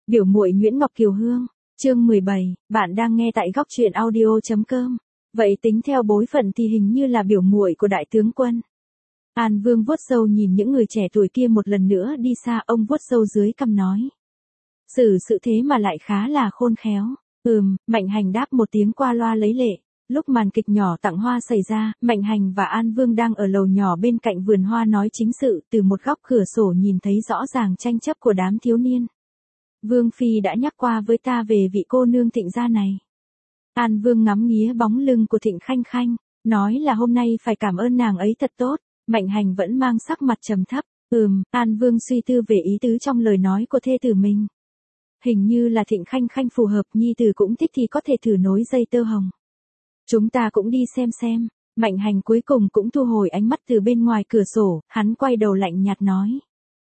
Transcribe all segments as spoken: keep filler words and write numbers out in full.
Biểu muội Nguyễn Ngọc Kiều Hương, chương mười bảy, bạn đang nghe tại góc truyện audio chấm com. Vậy tính theo bối phận thì hình như là biểu muội của đại tướng quân. An Vương vuốt râu nhìn những người trẻ tuổi kia một lần nữa đi xa, ông vuốt râu dưới cằm nói. Xử sự thế mà lại khá là khôn khéo. Ừm, Mạnh Hành đáp một tiếng qua loa lấy lệ. Lúc màn kịch nhỏ tặng hoa xảy ra, Mạnh Hành và An Vương đang ở lầu nhỏ bên cạnh vườn hoa nói chính sự, từ một góc cửa sổ nhìn thấy rõ ràng tranh chấp của đám thiếu niên. Vương Phi đã nhắc qua với ta về vị cô nương Thịnh gia này. An Vương ngắm nghía bóng lưng của Thịnh Khanh Khanh, nói là hôm nay phải cảm ơn nàng ấy thật tốt. Mạnh Hành vẫn mang sắc mặt trầm thấp. Ừm, An Vương suy tư về ý tứ trong lời nói của thê tử mình. Hình như là Thịnh Khanh Khanh phù hợp, nhi tử cũng thích thì có thể thử nối dây tơ hồng. Chúng ta cũng đi xem xem. Mạnh Hành cuối cùng cũng thu hồi ánh mắt từ bên ngoài cửa sổ, hắn quay đầu lạnh nhạt nói.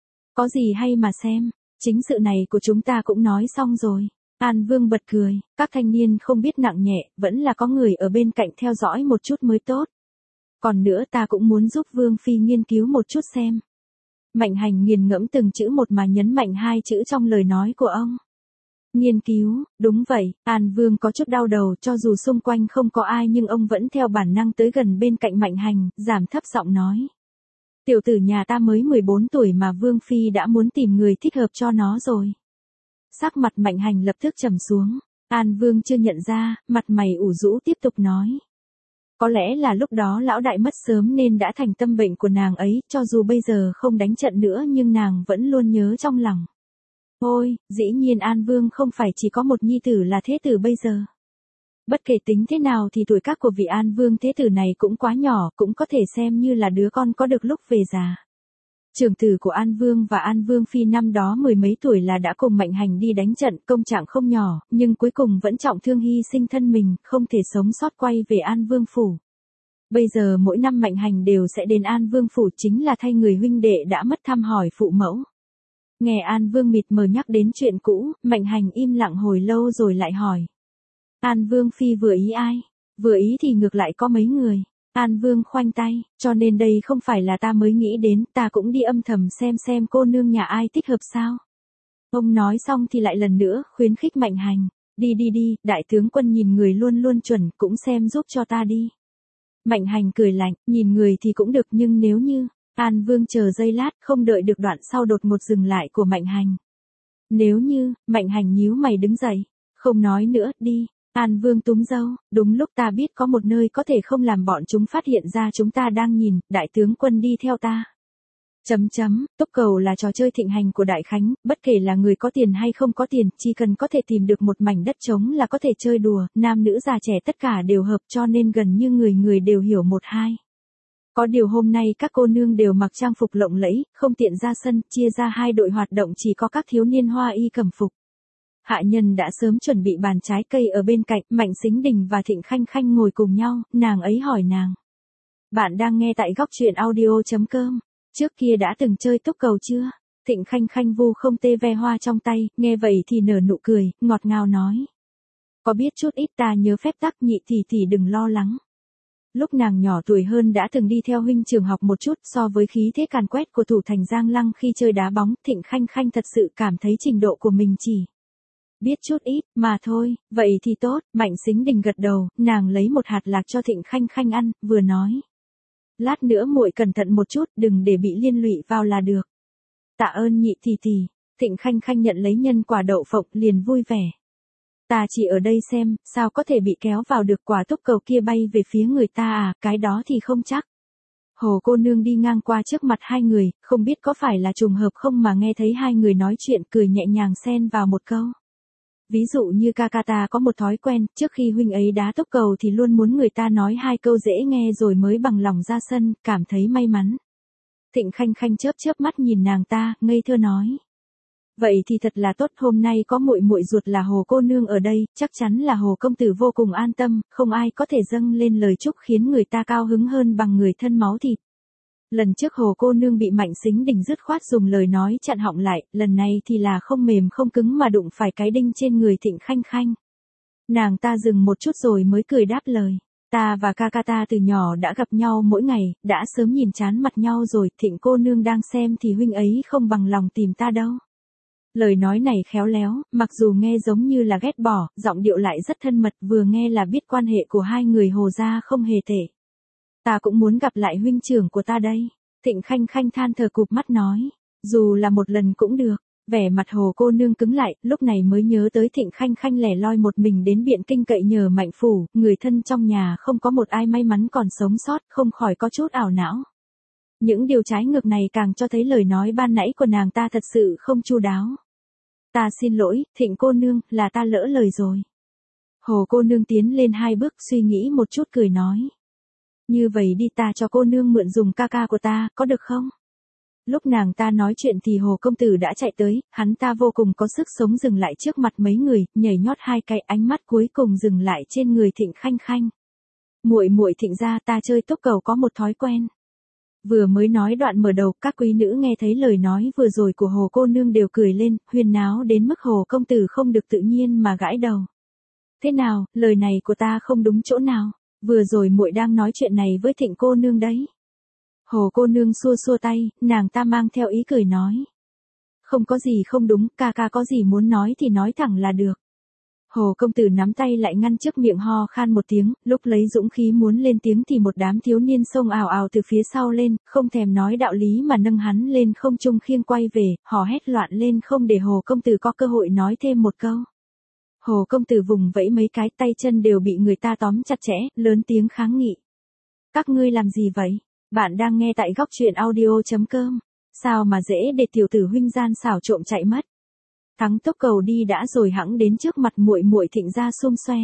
Có gì hay mà xem, chính sự này của chúng ta cũng nói xong rồi. An Vương bật cười, các thanh niên không biết nặng nhẹ, vẫn là có người ở bên cạnh theo dõi một chút mới tốt. Còn nữa ta cũng muốn giúp Vương Phi nghiên cứu một chút xem. Mạnh Hành nghiền ngẫm từng chữ một mà nhấn mạnh hai chữ trong lời nói của ông. Nghiên cứu, đúng vậy. An Vương có chút đau đầu, cho dù xung quanh không có ai nhưng ông vẫn theo bản năng tới gần bên cạnh Mạnh Hành, giảm thấp giọng nói. Tiểu tử nhà ta mới mười bốn tuổi mà Vương Phi đã muốn tìm người thích hợp cho nó rồi. Sắc mặt Mạnh Hành lập tức trầm xuống. An Vương chưa nhận ra, mặt mày ủ rũ tiếp tục nói. Có lẽ là lúc đó lão đại mất sớm nên đã thành tâm bệnh của nàng ấy, cho dù bây giờ không đánh trận nữa nhưng nàng vẫn luôn nhớ trong lòng. Ôi, dĩ nhiên An Vương không phải chỉ có một nhi tử là thế tử bây giờ. Bất kể tính thế nào thì tuổi tác của vị An Vương thế tử này cũng quá nhỏ, cũng có thể xem như là đứa con có được lúc về già. Trưởng tử của An Vương và An Vương Phi năm đó mười mấy tuổi là đã cùng Mạnh Hành đi đánh trận, công trạng không nhỏ, nhưng cuối cùng vẫn trọng thương hy sinh thân mình, không thể sống sót quay về An Vương Phủ. Bây giờ mỗi năm Mạnh Hành đều sẽ đến An Vương Phủ, chính là thay người huynh đệ đã mất thăm hỏi phụ mẫu. Nghe An Vương mịt mờ nhắc đến chuyện cũ, Mạnh Hành im lặng hồi lâu rồi lại hỏi. An Vương Phi vừa ý ai? Vừa ý thì ngược lại có mấy người. An Vương khoanh tay, cho nên đây không phải là ta mới nghĩ đến, ta cũng đi âm thầm xem xem cô nương nhà ai thích hợp sao. Ông nói xong thì lại lần nữa khuyến khích Mạnh Hành. Đi đi đi, đại tướng quân nhìn người luôn luôn chuẩn, cũng xem giúp cho ta đi. Mạnh Hành cười lạnh, nhìn người thì cũng được nhưng nếu như... An Vương chờ giây lát, không đợi được đoạn sau đột ngột dừng lại của Mạnh Hành. Nếu như, Mạnh Hành nhíu mày đứng dậy, không nói nữa, đi. An Vương túm râu, đúng lúc ta biết có một nơi có thể không làm bọn chúng phát hiện ra chúng ta đang nhìn, đại tướng quân đi theo ta. Chấm chấm, túc cầu là trò chơi thịnh hành của Đại Khánh, bất kể là người có tiền hay không có tiền, chỉ cần có thể tìm được một mảnh đất trống là có thể chơi đùa, nam nữ già trẻ tất cả đều hợp cho nên gần như người người đều hiểu một hai. Có điều hôm nay các cô nương đều mặc trang phục lộng lẫy, không tiện ra sân, chia ra hai đội hoạt động chỉ có các thiếu niên hoa y cẩm phục. Hạ nhân đã sớm chuẩn bị bàn trái cây ở bên cạnh, Mạnh Sính Đình và Thịnh Khanh Khanh ngồi cùng nhau, nàng ấy hỏi nàng. Bạn đang nghe tại góc truyện audio chấm com, trước kia đã từng chơi túc cầu chưa? Thịnh Khanh Khanh vu không tê ve hoa trong tay, nghe vậy thì nở nụ cười, ngọt ngào nói. Có biết chút ít, ta nhớ phép tắc, nhị tỷ tỷ đừng lo lắng. Lúc nàng nhỏ tuổi hơn đã từng đi theo huynh trường học một chút, so với khí thế càn quét của thủ thành Giang Lăng khi chơi đá bóng, Thịnh Khanh Khanh thật sự cảm thấy trình độ của mình chỉ biết chút ít, mà thôi, vậy thì tốt. Mạnh Sính Đình gật đầu, nàng lấy một hạt lạc cho Thịnh Khanh Khanh ăn, vừa nói. Lát nữa muội cẩn thận một chút, đừng để bị liên lụy vào là được. Tạ ơn nhị tỷ tỷ. Thịnh Khanh Khanh nhận lấy nhân quả đậu phộng liền vui vẻ. Ta chỉ ở đây xem, sao có thể bị kéo vào được, quả túc cầu kia bay về phía người ta à, cái đó thì không chắc. Hồ cô nương đi ngang qua trước mặt hai người, không biết có phải là trùng hợp không mà nghe thấy hai người nói chuyện, cười nhẹ nhàng xen vào một câu. Ví dụ như ca ca ta có một thói quen, trước khi huynh ấy đá túc cầu thì luôn muốn người ta nói hai câu dễ nghe rồi mới bằng lòng ra sân, cảm thấy may mắn. Thịnh Khanh Khanh chớp chớp mắt nhìn nàng ta, ngây thơ nói. Vậy thì thật là tốt, hôm nay có muội muội ruột là Hồ cô nương ở đây, chắc chắn là Hồ công tử vô cùng an tâm, không ai có thể dâng lên lời chúc khiến người ta cao hứng hơn bằng người thân máu thịt. Lần trước Hồ cô nương bị Mạnh Sính Đình dứt khoát dùng lời nói chặn họng lại, lần này thì là không mềm không cứng mà đụng phải cái đinh trên người Thịnh Khanh Khanh. Nàng ta dừng một chút rồi mới cười đáp lời. Ta và ca ca ta từ nhỏ đã gặp nhau mỗi ngày, đã sớm nhìn chán mặt nhau rồi, Thịnh cô nương đang xem thì huynh ấy không bằng lòng tìm ta đâu. Lời nói này khéo léo, mặc dù nghe giống như là ghét bỏ, giọng điệu lại rất thân mật, vừa nghe là biết quan hệ của hai người Hồ gia không hề tệ. Ta cũng muốn gặp lại huynh trưởng của ta đây. Thịnh Khanh Khanh than thở cụp mắt nói. Dù là một lần cũng được. Vẻ mặt Hồ cô nương cứng lại, lúc này mới nhớ tới Thịnh Khanh Khanh lẻ loi một mình đến Biện Kinh cậy nhờ Mạnh phủ, người thân trong nhà không có một ai may mắn còn sống sót, không khỏi có chút ảo não. Những điều trái ngược này càng cho thấy lời nói ban nãy của nàng ta thật sự không chu đáo. Ta xin lỗi, Thịnh cô nương, là ta lỡ lời rồi. Hồ cô nương tiến lên hai bước suy nghĩ một chút cười nói. Như vậy đi, ta cho cô nương mượn dùng ca ca của ta, có được không? Lúc nàng ta nói chuyện thì Hồ công tử đã chạy tới, hắn ta vô cùng có sức sống dừng lại trước mặt mấy người, nhảy nhót hai cái, ánh mắt cuối cùng dừng lại trên người Thịnh Khanh Khanh. Muội muội Thịnh gia, ta chơi tốc cầu có một thói quen. Vừa mới nói đoạn mở đầu, các quý nữ nghe thấy lời nói vừa rồi của Hồ cô nương đều cười lên, huyên náo đến mức Hồ công tử không được tự nhiên mà gãi đầu. Thế nào, lời này của ta không đúng chỗ nào? Vừa rồi muội đang nói chuyện này với Thịnh cô nương đấy. Hồ cô nương xua xua tay, nàng ta mang theo ý cười nói. Không có gì không đúng, ca ca có gì muốn nói thì nói thẳng là được. Hồ công tử nắm tay lại ngăn trước miệng ho khan một tiếng, lúc lấy dũng khí muốn lên tiếng thì một đám thiếu niên xông ào ào từ phía sau lên, không thèm nói đạo lý mà nâng hắn lên không trung khiêng quay về, hò hét loạn lên không để Hồ công tử có cơ hội nói thêm một câu. Hồ công tử vùng vẫy mấy cái, tay chân đều bị người ta tóm chặt chẽ, lớn tiếng kháng nghị. Các ngươi làm gì vậy? Bạn đang nghe tại góc truyện audio chấm com. Sao mà dễ để tiểu tử huynh gian xảo trộm chạy mất? Thắng tốc cầu đi đã rồi hẵng đến trước mặt muội muội Thịnh gia xum xoe.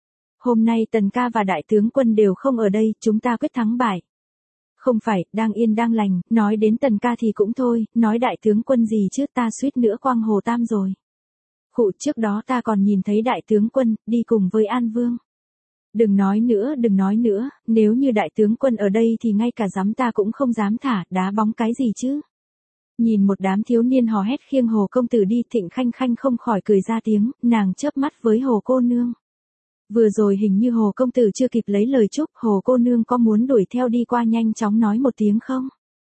Hôm nay Tần ca và đại tướng quân đều không ở đây, chúng ta quyết thắng bại. Không phải, đang yên đang lành, nói đến Tần ca thì cũng thôi, nói đại tướng quân gì chứ, ta suýt nữa quang hồ tam rồi. Khụ, trước đó ta còn nhìn thấy đại tướng quân, đi cùng với An Vương. Đừng nói nữa, đừng nói nữa, nếu như đại tướng quân ở đây thì ngay cả dám ta cũng không dám thả, đá bóng cái gì chứ. Nhìn một đám thiếu niên hò hét khiêng Hồ công tử đi, Thịnh Khanh Khanh không khỏi cười ra tiếng, nàng chớp mắt với Hồ cô nương. Vừa rồi hình như Hồ công tử chưa kịp lấy lời chúc, Hồ cô nương có muốn đuổi theo đi qua nhanh chóng nói một tiếng không?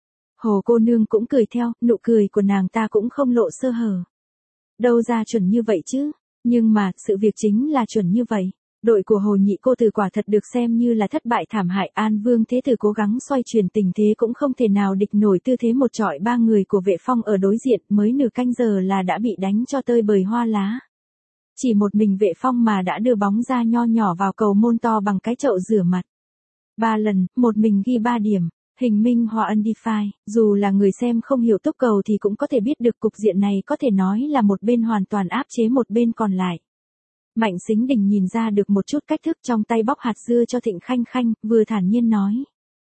Hồ cô nương cũng cười theo, nụ cười của nàng ta cũng không lộ sơ hở. Đâu ra chuẩn như vậy chứ, nhưng mà, sự việc chính là chuẩn như vậy. Đội của Hồ nhị cô tử quả thật được xem như là thất bại thảm hại, An Vương thế tử cố gắng xoay chuyển tình thế cũng không thể nào địch nổi tư thế một trọi ba người của Vệ Phong ở đối diện, mới nửa canh giờ là đã bị đánh cho tơi bời hoa lá. Chỉ một mình Vệ Phong mà đã đưa bóng ra nho nhỏ vào cầu môn to bằng cái chậu rửa mặt. Ba lần, một mình ghi ba điểm, hình minh họa undefined, dù là người xem không hiểu tốc cầu thì cũng có thể biết được cục diện này có thể nói là một bên hoàn toàn áp chế một bên còn lại. Mạnh Sính Đình nhìn ra được một chút cách thức trong tay bóc hạt dưa cho Thịnh Khanh Khanh, vừa thản nhiên nói.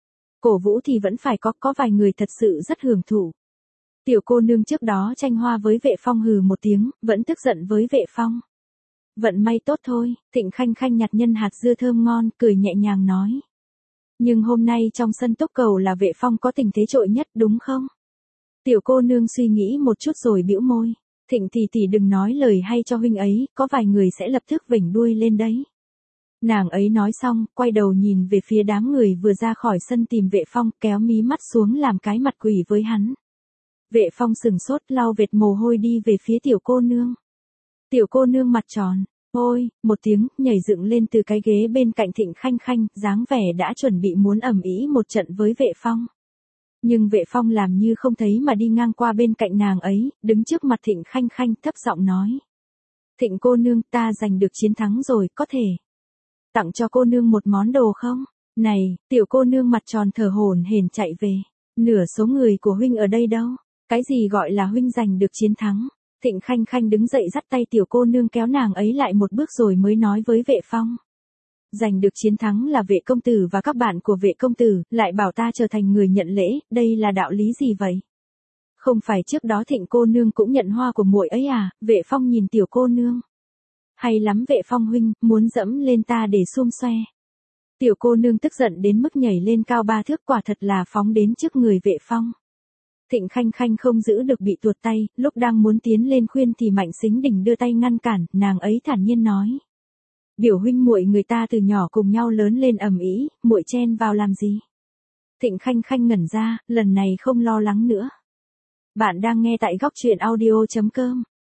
Cổ vũ thì vẫn phải có, có vài người thật sự rất hưởng thụ. Tiểu cô nương trước đó tranh hoa với Vệ Phong hừ một tiếng, vẫn tức giận với Vệ Phong. Vận may tốt thôi, Thịnh Khanh Khanh nhặt nhân hạt dưa thơm ngon, cười nhẹ nhàng nói. Nhưng hôm nay trong sân tốc cầu là Vệ Phong có tình thế trội nhất đúng không? Tiểu cô nương suy nghĩ một chút rồi bĩu môi. Thịnh tỷ tỷ đừng nói lời hay cho huynh ấy, có vài người sẽ lập tức vểnh đuôi lên đấy. Nàng ấy nói xong, quay đầu nhìn về phía đám người vừa ra khỏi sân tìm Vệ Phong, kéo mí mắt xuống làm cái mặt quỷ với hắn. Vệ Phong sừng sốt lau vệt mồ hôi đi về phía tiểu cô nương. Tiểu cô nương mặt tròn, ôi, một tiếng, nhảy dựng lên từ cái ghế bên cạnh Thịnh Khanh Khanh, dáng vẻ đã chuẩn bị muốn ầm ĩ một trận với Vệ Phong. Nhưng Vệ Phong làm như không thấy mà đi ngang qua bên cạnh nàng ấy, đứng trước mặt Thịnh Khanh Khanh thấp giọng nói. Thịnh cô nương, ta giành được chiến thắng rồi, có thể tặng cho cô nương một món đồ không? Này, tiểu cô nương mặt tròn thở hổn hển chạy về. Nửa số người của huynh ở đây đâu? Cái gì gọi là huynh giành được chiến thắng? Thịnh Khanh Khanh đứng dậy dắt tay tiểu cô nương kéo nàng ấy lại một bước rồi mới nói với Vệ Phong. Giành được chiến thắng là Vệ công tử và các bạn của Vệ công tử, lại bảo ta trở thành người nhận lễ, đây là đạo lý gì vậy? Không phải trước đó Thịnh cô nương cũng nhận hoa của muội ấy à? Vệ Phong nhìn tiểu cô nương. Hay lắm Vệ Phong huynh, muốn dẫm lên ta để xum xoe. Tiểu cô nương tức giận đến mức nhảy lên cao ba thước, quả thật là phóng đến trước người Vệ Phong. Thịnh Khanh Khanh không giữ được bị tuột tay, lúc đang muốn tiến lên khuyên thì Mạnh Sính Đình đưa tay ngăn cản, nàng ấy thản nhiên nói. Biểu huynh muội người ta từ nhỏ cùng nhau lớn lên ầm ĩ, muội chen vào làm gì? Thịnh Khanh Khanh ngẩn ra, lần này không lo lắng nữa. Bạn đang nghe tại góc truyện audio chấm com.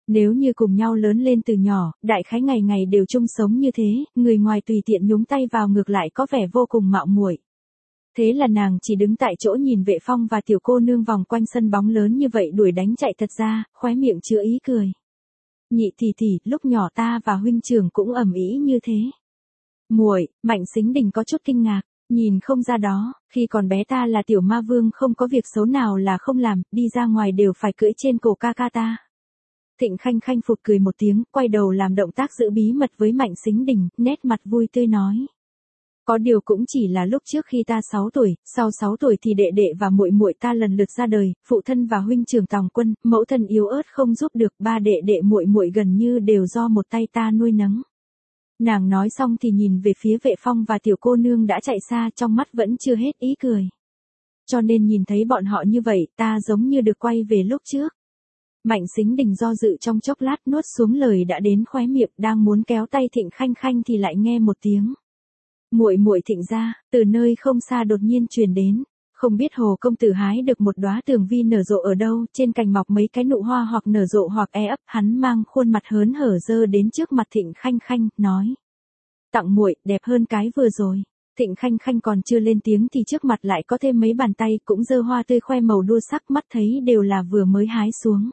Nếu như cùng nhau lớn lên từ nhỏ, đại khái ngày ngày đều chung sống như thế, người ngoài tùy tiện nhúng tay vào ngược lại có vẻ vô cùng mạo muội. Thế là nàng chỉ đứng tại chỗ nhìn Vệ Phong và tiểu cô nương vòng quanh sân bóng lớn như vậy đuổi đánh chạy thật ra, khóe miệng chứa ý cười. Nhị tỷ tỷ, lúc nhỏ ta và huynh trưởng cũng ầm ĩ như thế. Muội, Mạnh Sính Đình có chút kinh ngạc, nhìn không ra đó, khi còn bé ta là tiểu ma vương không có việc xấu nào là không làm, đi ra ngoài đều phải cưỡi trên cổ ca ca ta. Thịnh Khanh Khanh phụt cười một tiếng, quay đầu làm động tác giữ bí mật với Mạnh Sính Đình, nét mặt vui tươi nói. Có điều cũng chỉ là lúc trước khi ta sáu tuổi, sau sáu tuổi thì đệ đệ và muội muội ta lần lượt ra đời, phụ thân và huynh trưởng Tòng Quân, mẫu thân yếu ớt không giúp được, ba đệ đệ muội muội gần như đều do một tay ta nuôi nấng. Nàng nói xong thì nhìn về phía Vệ Phong và tiểu cô nương đã chạy xa, trong mắt vẫn chưa hết ý cười. Cho nên nhìn thấy bọn họ như vậy, ta giống như được quay về lúc trước. Mạnh Sính Đình do dự trong chốc lát nuốt xuống lời đã đến khóe miệng, đang muốn kéo tay Thịnh Khanh Khanh thì lại nghe một tiếng. Muội muội Thịnh gia, từ nơi không xa đột nhiên truyền đến, không biết Hồ công tử hái được một đóa tường vi nở rộ ở đâu, trên cành mọc mấy cái nụ hoa hoặc nở rộ hoặc e ấp, hắn mang khuôn mặt hớn hở dơ đến trước mặt Thịnh Khanh Khanh, nói: "Tặng muội, đẹp hơn cái vừa rồi." Thịnh Khanh Khanh còn chưa lên tiếng thì trước mặt lại có thêm mấy bàn tay cũng dơ hoa tươi khoe màu đua sắc, mắt thấy đều là vừa mới hái xuống.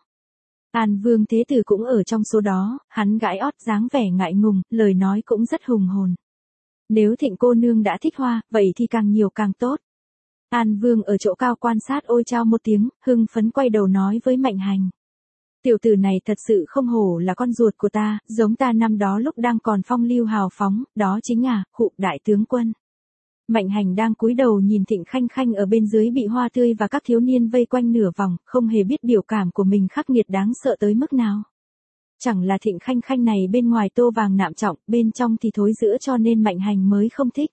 An Vương Thế Tử cũng ở trong số đó, hắn gãi ót dáng vẻ ngại ngùng, lời nói cũng rất hùng hồn. Nếu Thịnh cô nương đã thích hoa, vậy thì càng nhiều càng tốt. An Vương ở chỗ cao quan sát ôi chao một tiếng, hưng phấn quay đầu nói với Mạnh Hành. Tiểu tử này thật sự không hổ là con ruột của ta, giống ta năm đó lúc đang còn phong lưu hào phóng, đó chính à, khụ đại tướng quân. Mạnh Hành đang cúi đầu nhìn Thịnh Khanh Khanh ở bên dưới bị hoa tươi và các thiếu niên vây quanh nửa vòng, không hề biết biểu cảm của mình khắc nghiệt đáng sợ tới mức nào. Chẳng là Thịnh Khanh Khanh này bên ngoài tô vàng nạm trọng, bên trong thì thối rữa cho nên Mạnh Hành mới không thích.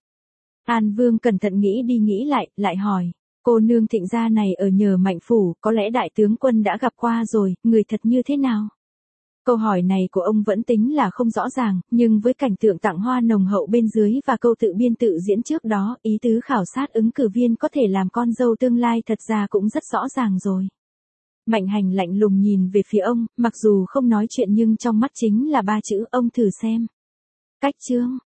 An Vương cẩn thận nghĩ đi nghĩ lại, lại hỏi, cô nương Thịnh gia này ở nhờ Mạnh phủ, có lẽ đại tướng quân đã gặp qua rồi, người thật như thế nào? Câu hỏi này của ông vẫn tính là không rõ ràng, nhưng với cảnh tượng tặng hoa nồng hậu bên dưới và câu tự biên tự diễn trước đó, ý tứ khảo sát ứng cử viên có thể làm con dâu tương lai thật ra cũng rất rõ ràng rồi. Mạnh Hành lạnh lùng nhìn về phía ông, mặc dù không nói chuyện nhưng trong mắt chính là ba chữ ông thử xem. Cách chương.